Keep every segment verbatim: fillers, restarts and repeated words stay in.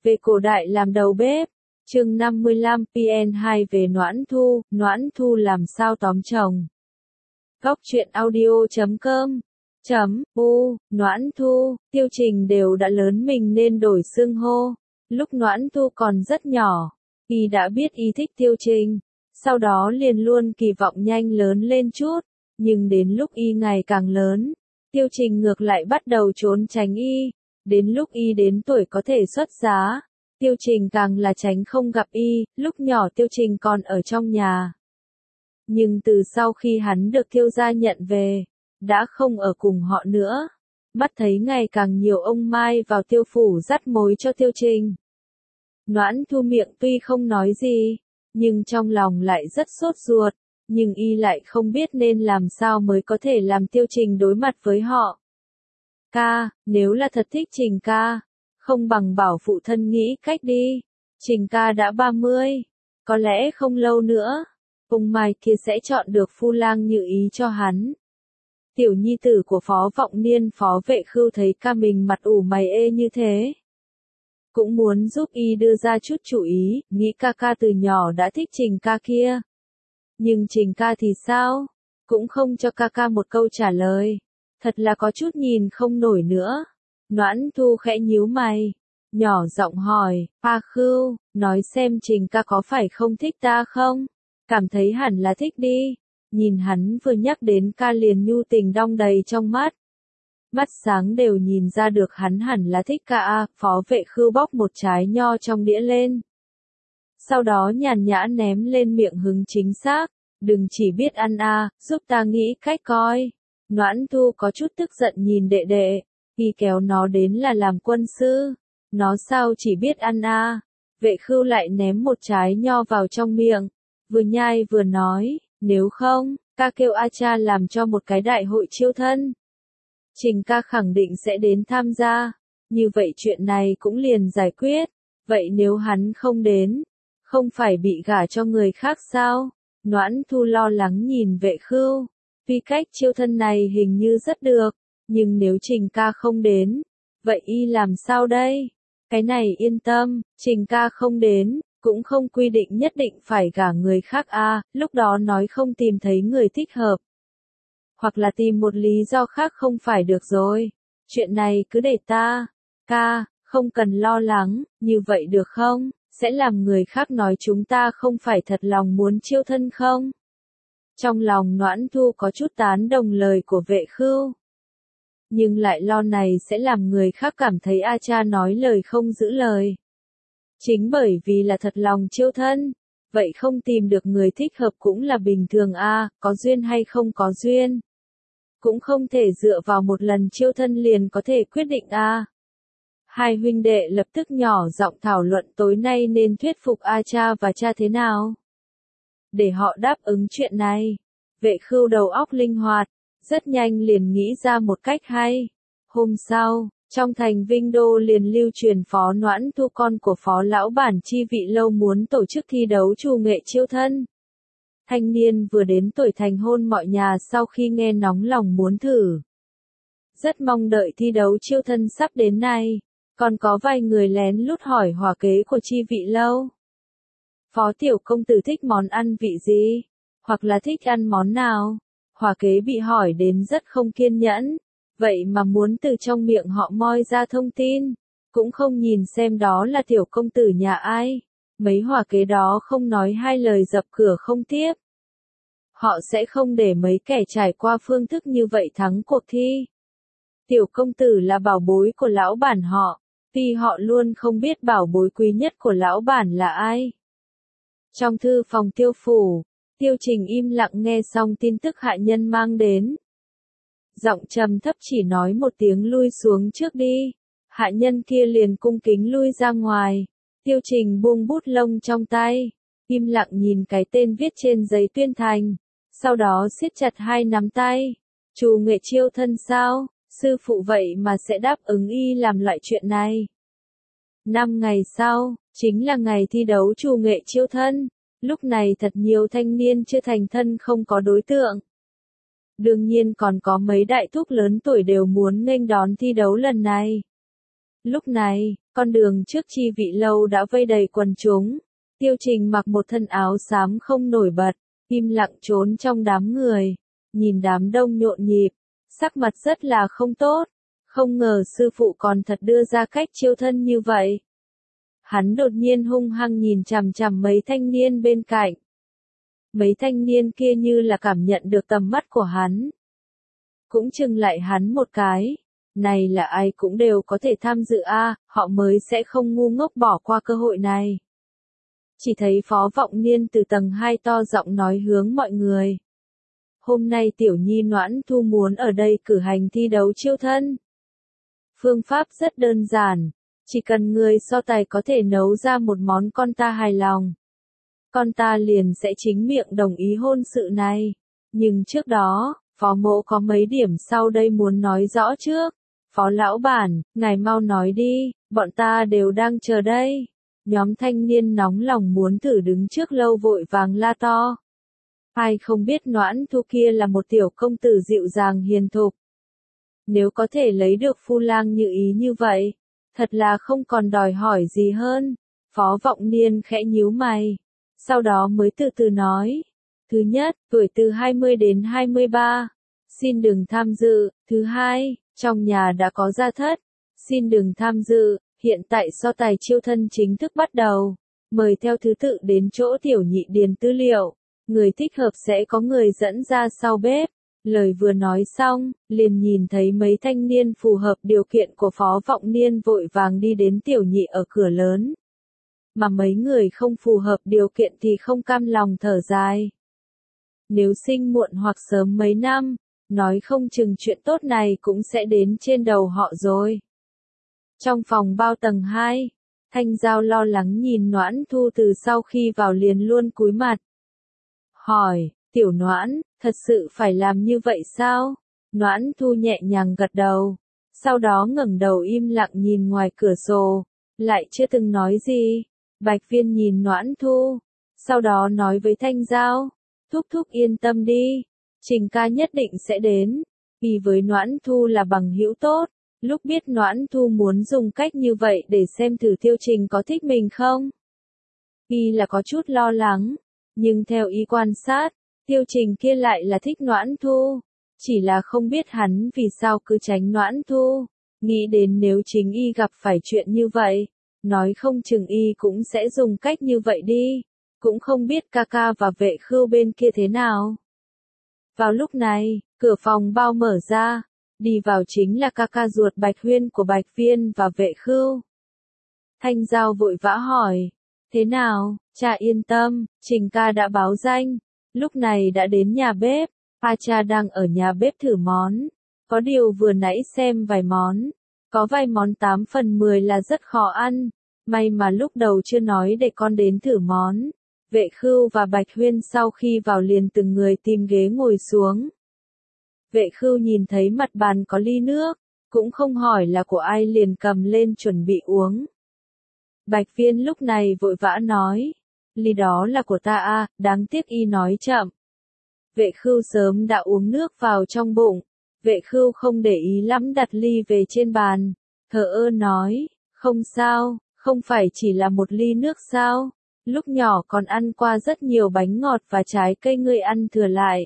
Về cổ đại làm đầu bếp. Chương năm mươi lăm P N hai về Noãn Thu, Noãn Thu làm sao tóm chồng. Góc truyện audio chấm com chấm u Noãn Thu, Tiêu Trình đều đã lớn mình nên đổi xưng hô. Lúc Noãn Thu còn rất nhỏ, y đã biết y thích Tiêu Trình, sau đó liền luôn kỳ vọng nhanh lớn lên chút, nhưng đến lúc y ngày càng lớn, Tiêu Trình ngược lại bắt đầu trốn tránh y, đến lúc y đến tuổi có thể xuất giá, Tiêu Trình càng là tránh không gặp y, lúc nhỏ Tiêu Trình còn ở trong nhà. Nhưng từ sau khi hắn được Tiêu gia nhận về, đã không ở cùng họ nữa, mắt thấy ngày càng nhiều ông Mai vào Tiêu phủ dắt mối cho Tiêu Trình. Noãn Thu miệng tuy không nói gì, nhưng trong lòng lại rất sốt ruột, nhưng y lại không biết nên làm sao mới có thể làm Tiêu Trình đối mặt với họ. Ca, nếu là thật thích Trình ca, không bằng bảo phụ thân nghĩ cách đi. Trình ca đã ba mươi, có lẽ không lâu nữa, ông Mai kia sẽ chọn được phu lang như ý cho hắn. Tiểu nhi tử của Phó Vọng Niên Phó Vệ Khưu thấy ca mình mặt ủ mày ê như thế, cũng muốn giúp y đưa ra chút chủ ý, nghĩ ca ca từ nhỏ đã thích Trình ca kia. Nhưng Trình ca thì sao? Cũng không cho ca ca một câu trả lời. Thật là có chút nhìn không nổi nữa. Noãn Thu khẽ nhíu mày, nhỏ giọng hỏi, Pa Khưu, nói xem Trình ca có phải không thích ta không? Cảm thấy hẳn là thích đi. Nhìn hắn vừa nhắc đến ca liền nhu tình đong đầy trong mắt. Mắt sáng đều nhìn ra được hắn hẳn là thích ca a. Phó Vệ Khưu bóc một trái nho trong đĩa lên. Sau đó nhàn nhã ném lên miệng hứng chính xác, đừng chỉ biết ăn a, giúp ta nghĩ cách coi. Noãn Thu có chút tức giận nhìn đệ đệ, y kéo nó đến là làm quân sư, nó sao chỉ biết ăn a. Vệ Khưu lại ném một trái nho vào trong miệng, vừa nhai vừa nói, nếu không, ca kêu A cha làm cho một cái đại hội chiêu thân. Trình ca khẳng định sẽ đến tham gia, như vậy chuyện này cũng liền giải quyết, vậy nếu hắn không đến, không phải bị gả cho người khác sao? Noãn Thu lo lắng nhìn Vệ Khưu, vì cách chiêu thân này hình như rất được, nhưng nếu Trình ca không đến, vậy y làm sao đây? Cái này yên tâm, Trình ca không đến, cũng không quy định nhất định phải gả người khác a, à, lúc đó nói không tìm thấy người thích hợp. Hoặc là tìm một lý do khác không phải được rồi. Chuyện này cứ để ta. Ca, không cần lo lắng, như vậy được không? Sẽ làm người khác nói chúng ta không phải thật lòng muốn chiêu thân không? Trong lòng Noãn Thu có chút tán đồng lời của Vệ Khưu. Nhưng lại lo này sẽ làm người khác cảm thấy A cha nói lời không giữ lời. Chính bởi vì là thật lòng chiêu thân, vậy không tìm được người thích hợp cũng là bình thường a, có duyên hay không có duyên. Cũng không thể dựa vào một lần chiêu thân liền có thể quyết định a. Hai huynh đệ lập tức nhỏ giọng thảo luận tối nay nên thuyết phục A cha và cha thế nào. Để họ đáp ứng chuyện này. Vệ Khưu đầu óc linh hoạt, rất nhanh liền nghĩ ra một cách hay. Hôm sau, trong thành Vinh Đô liền lưu truyền Phó Noãn Thu con của Phó lão bản Chi Vị Lâu muốn tổ chức thi đấu trù nghệ chiêu thân. Thanh niên vừa đến tuổi thành hôn mọi nhà sau khi nghe nóng lòng muốn thử. Rất mong đợi thi đấu chiêu thân sắp đến nay, còn có vài người lén lút hỏi hòa kế của Chi Vị Lâu. Phó tiểu công tử thích món ăn vị gì? Hoặc là thích ăn món nào? Hòa kế bị hỏi đến rất không kiên nhẫn. Vậy mà muốn từ trong miệng họ moi ra thông tin, cũng không nhìn xem đó là tiểu công tử nhà ai. Mấy hòa kế đó không nói hai lời dập cửa không tiếp. Họ sẽ không để mấy kẻ trải qua phương thức như vậy thắng cuộc thi. Tiểu công tử là bảo bối của lão bản họ, vì họ luôn không biết bảo bối quý nhất của lão bản là ai. Trong thư phòng Tiêu phủ, Tiêu Trình im lặng nghe xong tin tức hạ nhân mang đến. Giọng trầm thấp chỉ nói một tiếng lui xuống trước đi. Hạ nhân kia liền cung kính lui ra ngoài. Tiêu Trình buông bút lông trong tay, im lặng nhìn cái tên viết trên giấy tuyên thành. Sau đó siết chặt hai nắm tay. Trù nghệ chiêu thân sao? Sư phụ vậy mà sẽ đáp ứng y làm loại chuyện này. Năm ngày sau, chính là ngày thi đấu trù nghệ chiêu thân. Lúc này thật nhiều thanh niên chưa thành thân không có đối tượng. Đương nhiên còn có mấy đại thúc lớn tuổi đều muốn nghênh đón thi đấu lần này. Lúc này, con đường trước chi vị lâu đã vây đầy quần chúng. Tiêu Trình mặc một thân áo xám không nổi bật, im lặng trốn trong đám người, nhìn đám đông nhộn nhịp, sắc mặt rất là không tốt. Không ngờ sư phụ còn thật đưa ra cách chiêu thân như vậy. Hắn đột nhiên hung hăng nhìn chằm chằm mấy thanh niên bên cạnh. Mấy thanh niên kia như là cảm nhận được tầm mắt của hắn. Cũng chừng lại hắn một cái. Này là ai cũng đều có thể tham dự a, họ mới sẽ không ngu ngốc bỏ qua cơ hội này. Chỉ thấy Phó Vọng Niên từ tầng hai to giọng nói hướng mọi người. Hôm nay Tiểu Nhi Noãn Thu muốn ở đây cử hành thi đấu chiêu thân. Phương pháp rất đơn giản, chỉ cần người so tài có thể nấu ra một món con ta hài lòng. Con ta liền sẽ chính miệng đồng ý hôn sự này. Nhưng trước đó, Phó Mỗ có mấy điểm sau đây muốn nói rõ trước. Phó lão bản, ngài mau nói đi, bọn ta đều đang chờ đây. Nhóm thanh niên nóng lòng muốn thử đứng trước lâu vội vàng la to. Ai không biết Noãn Thu kia là một tiểu công tử dịu dàng hiền thục. Nếu có thể lấy được phu lang như ý như vậy, thật là không còn đòi hỏi gì hơn. Phó Vọng Niên khẽ nhíu mày, sau đó mới từ từ nói. Thứ nhất, tuổi từ hai mươi đến hai mươi ba, xin đừng tham dự. Thứ hai, trong nhà đã có gia thất, xin đừng tham dự. Hiện tại so tài chiêu thân chính thức bắt đầu, mời theo thứ tự đến chỗ tiểu nhị điền tư liệu, người thích hợp sẽ có người dẫn ra sau bếp. Lời vừa nói xong, liền nhìn thấy mấy thanh niên phù hợp điều kiện của Phó Vọng Niên vội vàng đi đến tiểu nhị ở cửa lớn. Mà mấy người không phù hợp điều kiện thì không cam lòng thở dài. Nếu sinh muộn hoặc sớm mấy năm, nói không chừng chuyện tốt này cũng sẽ đến trên đầu họ rồi. Trong phòng bao tầng hai, Thanh Giao lo lắng nhìn Noãn Thu từ sau khi vào liền luôn cúi mặt. Hỏi, Tiểu Noãn, thật sự phải làm như vậy sao? Noãn Thu nhẹ nhàng gật đầu, sau đó ngẩng đầu im lặng nhìn ngoài cửa sổ, lại chưa từng nói gì. Bạch Viên nhìn Noãn Thu, sau đó nói với Thanh Giao, thúc thúc yên tâm đi, Trình ca nhất định sẽ đến, vì với Noãn Thu là bằng hữu tốt. Lúc biết Noãn Thu muốn dùng cách như vậy để xem thử Tiêu Trình có thích mình không? Y là có chút lo lắng, nhưng theo y quan sát, Tiêu Trình kia lại là thích Noãn Thu, chỉ là không biết hắn vì sao cứ tránh Noãn Thu, nghĩ đến nếu chính y gặp phải chuyện như vậy, nói không chừng y cũng sẽ dùng cách như vậy đi, cũng không biết ca ca và Vệ Khưu bên kia thế nào. Vào lúc này, cửa phòng bao mở ra. Đi vào chính là ca ca ruột Bạch Huyên của Bạch Viên và Vệ Khưu. Thanh Giao vội vã hỏi, thế nào, cha yên tâm, Trình ca đã báo danh, lúc này đã đến nhà bếp, A cha đang ở nhà bếp thử món, có điều vừa nãy xem vài món, có vài món tám phần mười là rất khó ăn, may mà lúc đầu chưa nói để con đến thử món. Vệ Khưu và Bạch Huyên sau khi vào liền từng người tìm ghế ngồi xuống. Vệ Khưu nhìn thấy mặt bàn có ly nước, cũng không hỏi là của ai liền cầm lên chuẩn bị uống. Bạch Viên lúc này vội vã nói, ly đó là của ta a, đáng tiếc y nói chậm. Vệ Khưu sớm đã uống nước vào trong bụng, Vệ Khưu không để ý lắm đặt ly về trên bàn, thờ ơ nói, không sao, không phải chỉ là một ly nước sao, lúc nhỏ còn ăn qua rất nhiều bánh ngọt và trái cây ngươi ăn thừa lại.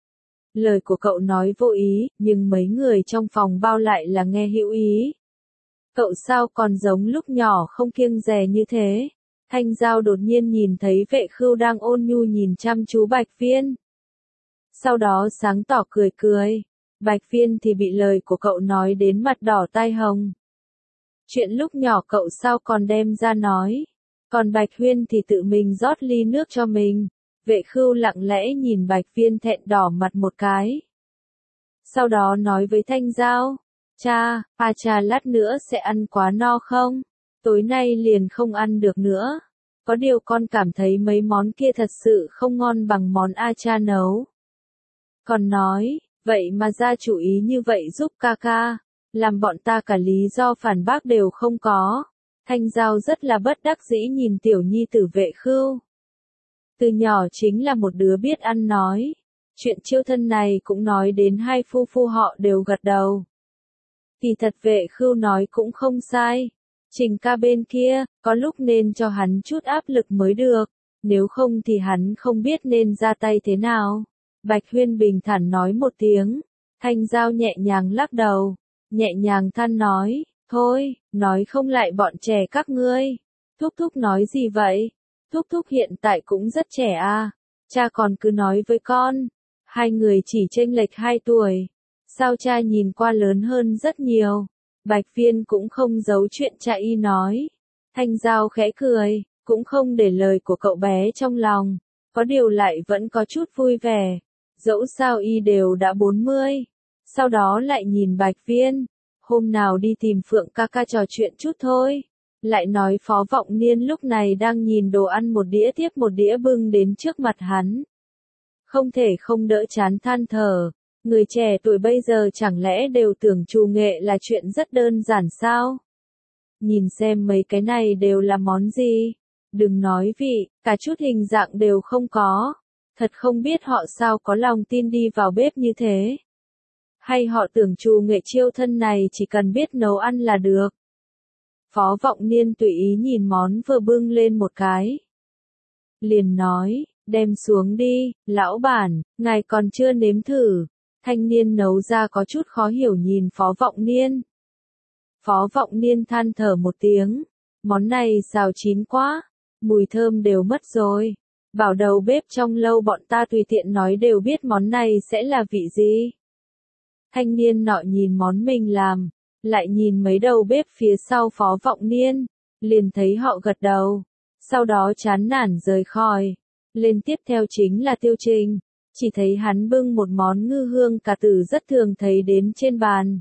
Lời của cậu nói vô ý, nhưng mấy người trong phòng bao lại là nghe hữu ý. Cậu sao còn giống lúc nhỏ không kiêng dè như thế? Thanh Giao đột nhiên nhìn thấy Vệ Khưu đang ôn nhu nhìn chăm chú Bạch Viên. Sau đó sáng tỏ cười cười. Bạch Viên thì bị lời của cậu nói đến mặt đỏ tai hồng. Chuyện lúc nhỏ cậu sao còn đem ra nói? Còn Bạch Huyên thì tự mình rót ly nước cho mình. Vệ Khưu lặng lẽ nhìn Bạch Viên thẹn đỏ mặt một cái. Sau đó nói với Thanh Giao, cha, a cha lát nữa sẽ ăn quá no không? Tối nay liền không ăn được nữa. Có điều con cảm thấy mấy món kia thật sự không ngon bằng món a cha nấu. Còn nói, vậy mà ra chủ ý như vậy giúp ca ca, làm bọn ta cả lý do phản bác đều không có. Thanh Giao rất là bất đắc dĩ nhìn tiểu nhi tử Vệ Khưu. Từ nhỏ chính là một đứa biết ăn nói. Chuyện chiêu thân này cũng nói đến hai phu phu họ đều gật đầu. Kỳ thật Vệ Khưu nói cũng không sai. Trình ca bên kia, có lúc nên cho hắn chút áp lực mới được, nếu không thì hắn không biết nên ra tay thế nào. Bạch Huyên bình thản nói một tiếng, Thanh Giao nhẹ nhàng lắc đầu, nhẹ nhàng than nói, thôi, nói không lại bọn trẻ các ngươi. Thúc thúc nói gì vậy? Thúc thúc hiện tại cũng rất trẻ à, cha còn cứ nói với con, hai người chỉ chênh lệch hai tuổi, sao cha nhìn qua lớn hơn rất nhiều. Bạch Viên cũng không giấu chuyện cha y nói. Thanh Giao khẽ cười, cũng không để lời của cậu bé trong lòng, có điều lại vẫn có chút vui vẻ. Dẫu sao y đều đã bốn mươi. Sau đó lại nhìn Bạch Viên, hôm nào đi tìm Phượng ca ca trò chuyện chút thôi. Lại nói Phó Vọng Niên lúc này đang nhìn đồ ăn một đĩa tiếp một đĩa bưng đến trước mặt hắn. Không thể không đỡ chán than thở. Người trẻ tuổi bây giờ chẳng lẽ đều tưởng trù nghệ là chuyện rất đơn giản sao? Nhìn xem mấy cái này đều là món gì? Đừng nói vị, cả chút hình dạng đều không có. Thật không biết họ sao có lòng tin đi vào bếp như thế. Hay họ tưởng trù nghệ chiêu thân này chỉ cần biết nấu ăn là được. Phó Vọng Niên tùy ý nhìn món vừa bưng lên một cái. Liền nói, đem xuống đi, lão bản, ngài còn chưa nếm thử. Thanh niên nấu ra có chút khó hiểu nhìn Phó Vọng Niên. Phó Vọng Niên than thở một tiếng, món này xào chín quá, mùi thơm đều mất rồi. Bảo đầu bếp trong lâu bọn ta tùy tiện nói đều biết món này sẽ là vị gì. Thanh niên nọ nhìn món mình làm, lại nhìn mấy đầu bếp phía sau Phó Vọng Niên, liền thấy họ gật đầu, sau đó chán nản rời khỏi. Lên tiếp theo chính là Tiêu Trình, chỉ thấy hắn bưng một món ngư hương cà tử rất thường thấy đến trên bàn.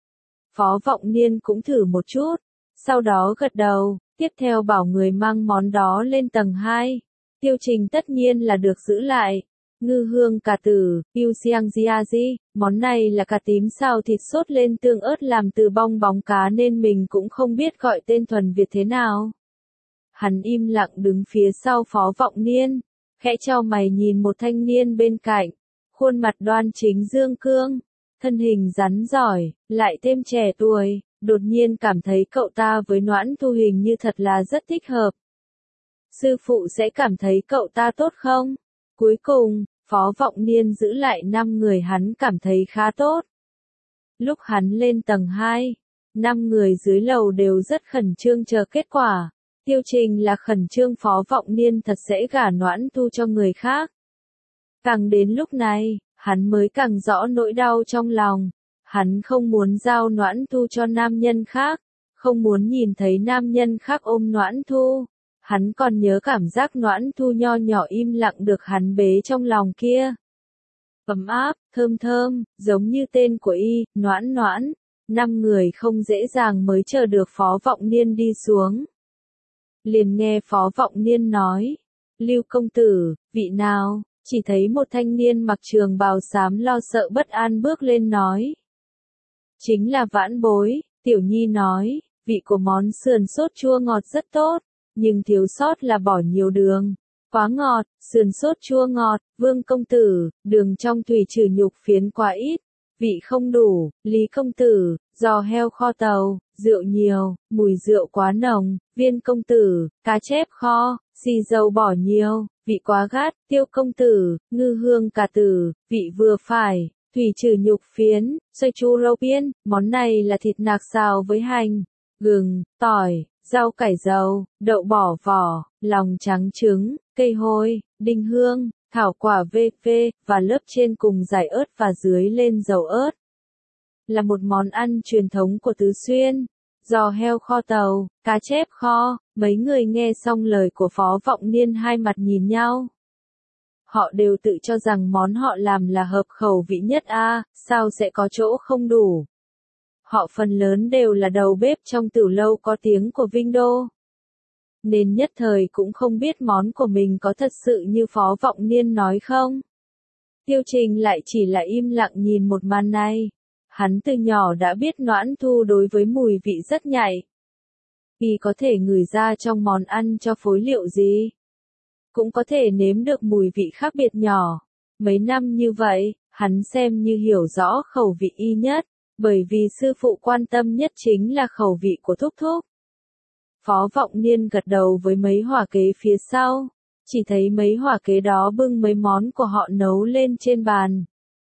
Phó Vọng Niên cũng thử một chút, sau đó gật đầu, tiếp theo bảo người mang món đó lên tầng hai. Tiêu Trình tất nhiên là được giữ lại. Ngư hương cà tử, Yêu Siang Jiaji, món này là cà tím xào thịt sốt lên tương ớt làm từ bong bóng cá nên mình cũng không biết gọi tên thuần Việt thế nào. Hắn im lặng đứng phía sau Phó Vọng Niên, khẽ chau mày nhìn một thanh niên bên cạnh, khuôn mặt đoan chính dương cương, thân hình rắn giỏi, lại thêm trẻ tuổi, đột nhiên cảm thấy cậu ta với Noãn Thu hình như thật là rất thích hợp. Sư phụ sẽ cảm thấy cậu ta tốt không? Cuối cùng, Phó Vọng Niên giữ lại năm người hắn cảm thấy khá tốt. Lúc hắn lên tầng hai, năm người dưới lầu đều rất khẩn trương chờ kết quả. Tiêu Trình là khẩn trương Phó Vọng Niên thật sẽ gả Noãn Thu cho người khác. Càng đến lúc này, hắn mới càng rõ nỗi đau trong lòng. Hắn không muốn giao Noãn Thu cho nam nhân khác, không muốn nhìn thấy nam nhân khác ôm Noãn Thu. Hắn còn nhớ cảm giác Noãn Thu nho nhỏ im lặng được hắn bế trong lòng kia. Ấm áp, thơm thơm, giống như tên của y, Noãn Noãn. Năm người không dễ dàng mới chờ được Phó Vọng Niên đi xuống. Liền nghe Phó Vọng Niên nói, Lưu công tử, vị nào? Chỉ thấy một thanh niên mặc trường bào xám lo sợ bất an bước lên nói. Chính là Vãn Bối. Tiểu Nhi nói, vị của món sườn sốt chua ngọt rất tốt, nhưng thiếu sót là bỏ nhiều đường. Quá ngọt, sườn sốt chua ngọt, Vương công tử, đường trong thủy trừ nhục phiến quá ít, vị không đủ, Lý công tử, giò heo kho tàu, rượu nhiều, mùi rượu quá nồng, Viên công tử, cá chép kho, xì dầu bỏ nhiều, vị quá gắt, Tiêu công tử, ngư hương cà tử, vị vừa phải, thủy trừ nhục phiến, xoay chu rau biên, món này là thịt nạc xào với hành, gừng, tỏi, rau cải dầu, đậu bỏ vỏ, lòng trắng trứng, cây hôi, đinh hương, thảo quả vê vê, và lớp trên cùng dải ớt và dưới lên dầu ớt. Là một món ăn truyền thống của Tứ Xuyên. Giò heo kho tàu, cá chép kho, mấy người nghe xong lời của Phó Vọng Niên hai mặt nhìn nhau. Họ đều tự cho rằng món họ làm là hợp khẩu vị nhất a, sao sẽ có chỗ không đủ. Họ phần lớn đều là đầu bếp trong tiểu lâu có tiếng của Vinh Đô. Nên nhất thời cũng không biết món của mình có thật sự như Phó Vọng Niên nói không. Tiêu Trình lại chỉ là im lặng nhìn một màn này. Hắn từ nhỏ đã biết Noãn Thu đối với mùi vị rất nhạy. Y có thể ngửi ra trong món ăn cho phối liệu gì. Cũng có thể nếm được mùi vị khác biệt nhỏ. Mấy năm như vậy, hắn xem như hiểu rõ khẩu vị y nhất. Bởi vì sư phụ quan tâm nhất chính là khẩu vị của thúc thúc. Phó Vọng Niên gật đầu với mấy hỏa kế phía sau, chỉ thấy mấy hỏa kế đó bưng mấy món của họ nấu lên trên bàn.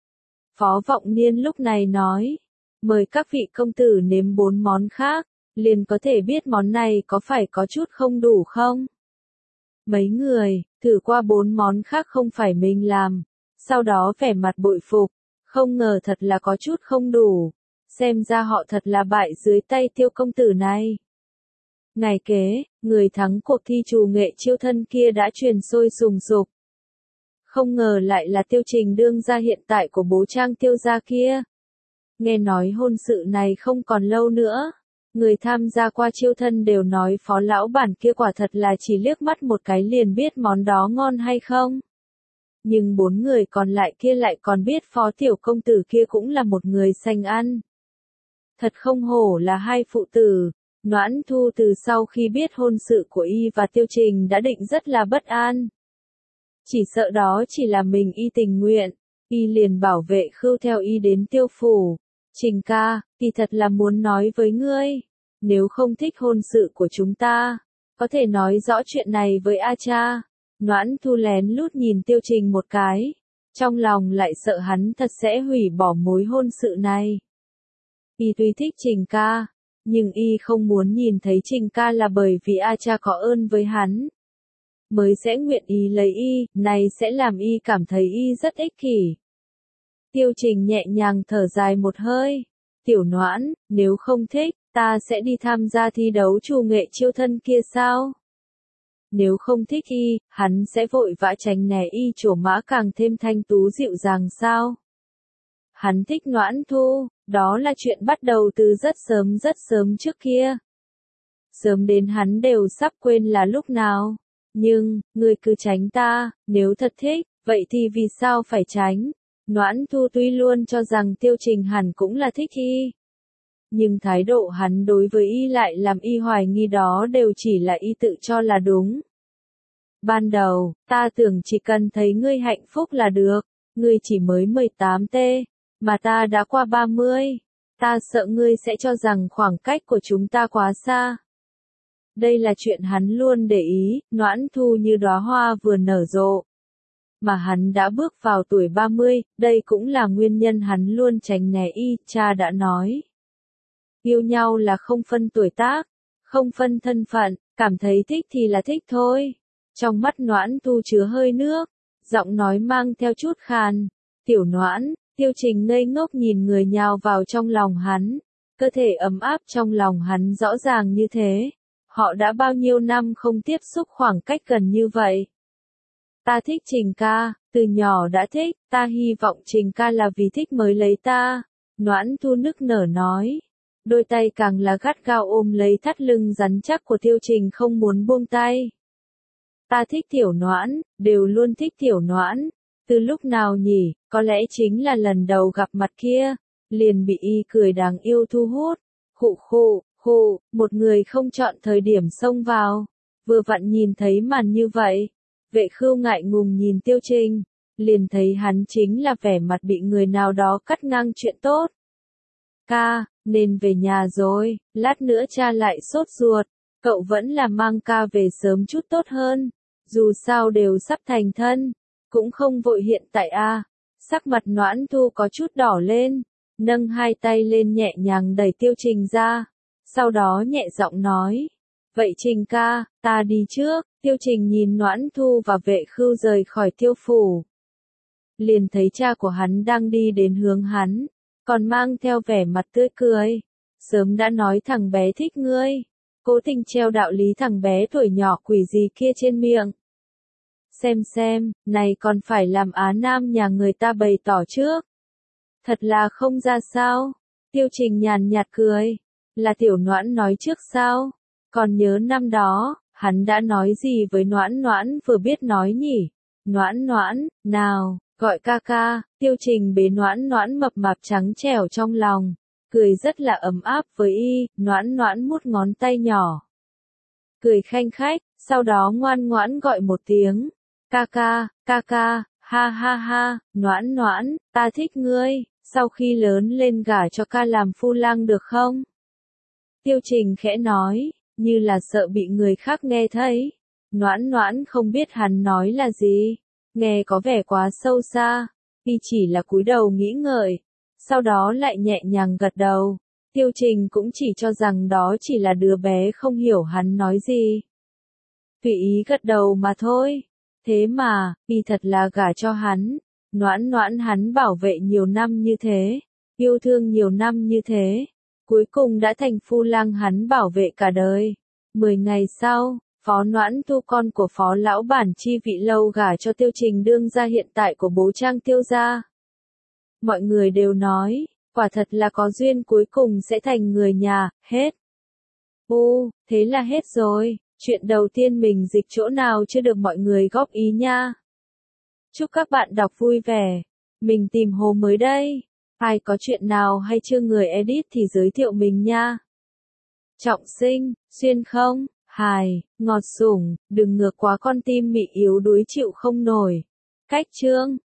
Phó Vọng Niên lúc này nói, mời các vị công tử nếm bốn món khác, liền có thể biết món này có phải có chút không đủ không? Mấy người, thử qua bốn món khác không phải mình làm, sau đó vẻ mặt bội phục, không ngờ thật là có chút không đủ, xem ra họ thật là bại dưới tay Tiêu công tử này. Ngày kế, người thắng cuộc thi trù nghệ chiêu thân kia đã truyền sôi sùng sục. Không ngờ lại là Tiêu Trình đương gia hiện tại của bố Trang Tiêu gia kia. Nghe nói hôn sự này không còn lâu nữa, người tham gia qua chiêu thân đều nói Phó lão bản kia quả thật là chỉ liếc mắt một cái liền biết món đó ngon hay không. Nhưng bốn người còn lại kia lại còn biết Phó tiểu công tử kia cũng là một người sành ăn. Thật không hổ là hai phụ tử. Noãn Thu từ sau khi biết hôn sự của y và Tiêu Trình đã định rất là bất an. Chỉ sợ đó chỉ là mình y tình nguyện, y liền bảo vệ khưu theo y đến Tiêu phủ. Trình ca, kỳ thật là muốn nói với ngươi, nếu không thích hôn sự của chúng ta, có thể nói rõ chuyện này với A cha. Noãn Thu lén lút nhìn Tiêu Trình một cái, trong lòng lại sợ hắn thật sẽ hủy bỏ mối hôn sự này. Y tuy thích Trình ca, nhưng y không muốn nhìn thấy Trình ca là bởi vì A cha có ơn với hắn, mới sẽ nguyện ý lấy y, này sẽ làm y cảm thấy y rất ích kỷ. Tiêu Trình nhẹ nhàng thở dài một hơi, tiểu Noãn, nếu không thích, ta sẽ đi tham gia thi đấu trù nghệ chiêu thân kia sao? Nếu không thích y, hắn sẽ vội vã tránh né y trổ mã càng thêm thanh tú dịu dàng sao? Hắn thích Noãn Thu, đó là chuyện bắt đầu từ rất sớm rất sớm trước kia. Sớm đến hắn đều sắp quên là lúc nào. Nhưng, ngươi cứ tránh ta, nếu thật thích, vậy thì vì sao phải tránh? Noãn Thu tuy luôn cho rằng Tiêu Trình hẳn cũng là thích y. Nhưng thái độ hắn đối với y lại làm y hoài nghi đó đều chỉ là y tự cho là đúng. Ban đầu, ta tưởng chỉ cần thấy ngươi hạnh phúc là được, ngươi chỉ mới mười tám tê, mà ta đã qua ba mươi, ta sợ ngươi sẽ cho rằng khoảng cách của chúng ta quá xa. Đây là chuyện hắn luôn để ý, Noãn Thu như đóa hoa vừa nở rộ. Mà hắn đã bước vào tuổi ba mươi, đây cũng là nguyên nhân hắn luôn tránh né y, cha đã nói. Yêu nhau là không phân tuổi tác, không phân thân phận, cảm thấy thích thì là thích thôi. Trong mắt Noãn Thu chứa hơi nước, giọng nói mang theo chút khàn. Tiểu Noãn, Tiêu Trình ngây ngốc nhìn người nhào vào trong lòng hắn, cơ thể ấm áp trong lòng hắn rõ ràng như thế. Họ đã bao nhiêu năm không tiếp xúc khoảng cách gần như vậy. Ta thích Trình ca, từ nhỏ đã thích, ta hy vọng Trình ca là vì thích mới lấy ta. Noãn Thu nức nở nói. Đôi tay càng là gắt gao ôm lấy thắt lưng rắn chắc của Tiêu Trình không muốn buông tay. Ta thích Tiểu Noãn, đều luôn thích Tiểu Noãn. Từ lúc nào nhỉ, có lẽ chính là lần đầu gặp mặt kia, liền bị y cười đáng yêu thu hút. Khụ khụ, khụ, một người không chọn thời điểm xông vào, vừa vặn nhìn thấy màn như vậy. Vệ Khưu ngại ngùng nhìn Tiêu Trình, liền thấy hắn chính là vẻ mặt bị người nào đó cắt ngang chuyện tốt. Ca, nên về nhà rồi, lát nữa cha lại sốt ruột, cậu vẫn là mang ca về sớm chút tốt hơn, dù sao đều sắp thành thân, cũng không vội hiện tại a. À. Sắc mặt Noãn Thu có chút đỏ lên, nâng hai tay lên nhẹ nhàng đẩy Tiêu Trình ra, sau đó nhẹ giọng nói, vậy Trình ca, ta đi trước. Tiêu Trình nhìn Noãn Thu và Vệ Khưu rời khỏi Tiêu phủ, liền thấy cha của hắn đang đi đến hướng hắn, còn mang theo vẻ mặt tươi cười, sớm đã nói thằng bé thích ngươi, cố tình treo đạo lý thằng bé tuổi nhỏ quỷ gì kia trên miệng. Xem xem, này còn phải làm Á Nam nhà người ta bày tỏ trước. Thật là không ra sao. Tiêu Trình nhàn nhạt cười, là Tiểu Noãn nói trước sao? Còn nhớ năm đó, hắn đã nói gì với Noãn Noãn vừa biết nói nhỉ? Noãn Noãn, nào, gọi ca ca. Tiêu Trình bế Noãn Noãn mập mạp trắng trẻo trong lòng, cười rất là ấm áp với y. Noãn Noãn mút ngón tay nhỏ, cười khanh khách, sau đó ngoan ngoãn gọi một tiếng, ca ca, ca ca, ha ha ha. Noãn Noãn, ta thích ngươi. sau khi lớn lên gả cho ca làm phu lang được không? Tiêu Trình khẽ nói, như là sợ bị người khác nghe thấy. Noãn Noãn không biết hắn nói là gì, nghe có vẻ quá sâu xa, y chỉ là cúi đầu nghĩ ngợi, sau đó lại nhẹ nhàng gật đầu. Tiêu Trình cũng chỉ cho rằng đó chỉ là đứa bé không hiểu hắn nói gì. Tùy ý gật đầu mà thôi. Thế mà, y thật là gả cho hắn. Noãn Noãn hắn bảo vệ nhiều năm như thế, yêu thương nhiều năm như thế, cuối cùng đã thành phu lang hắn bảo vệ cả đời. Mười ngày sau, Phó Noãn Thu con của Phó lão bản Chi Vị Lâu gả cho Tiêu Trình đương gia hiện tại của bố Trang Tiêu gia. Mọi người đều nói, quả thật là có duyên cuối cùng sẽ thành người nhà, hết. U, thế là hết rồi, chuyện đầu tiên mình dịch chỗ nào chưa được mọi người góp ý nha. Chúc các bạn đọc vui vẻ. Mình tìm Hồ mới đây. Ai có chuyện nào hay chưa người edit thì giới thiệu mình nha. Trọng sinh, xuyên không, hài, ngọt sủng, đừng ngược quá con tim mị yếu đuối chịu không nổi. Cách chương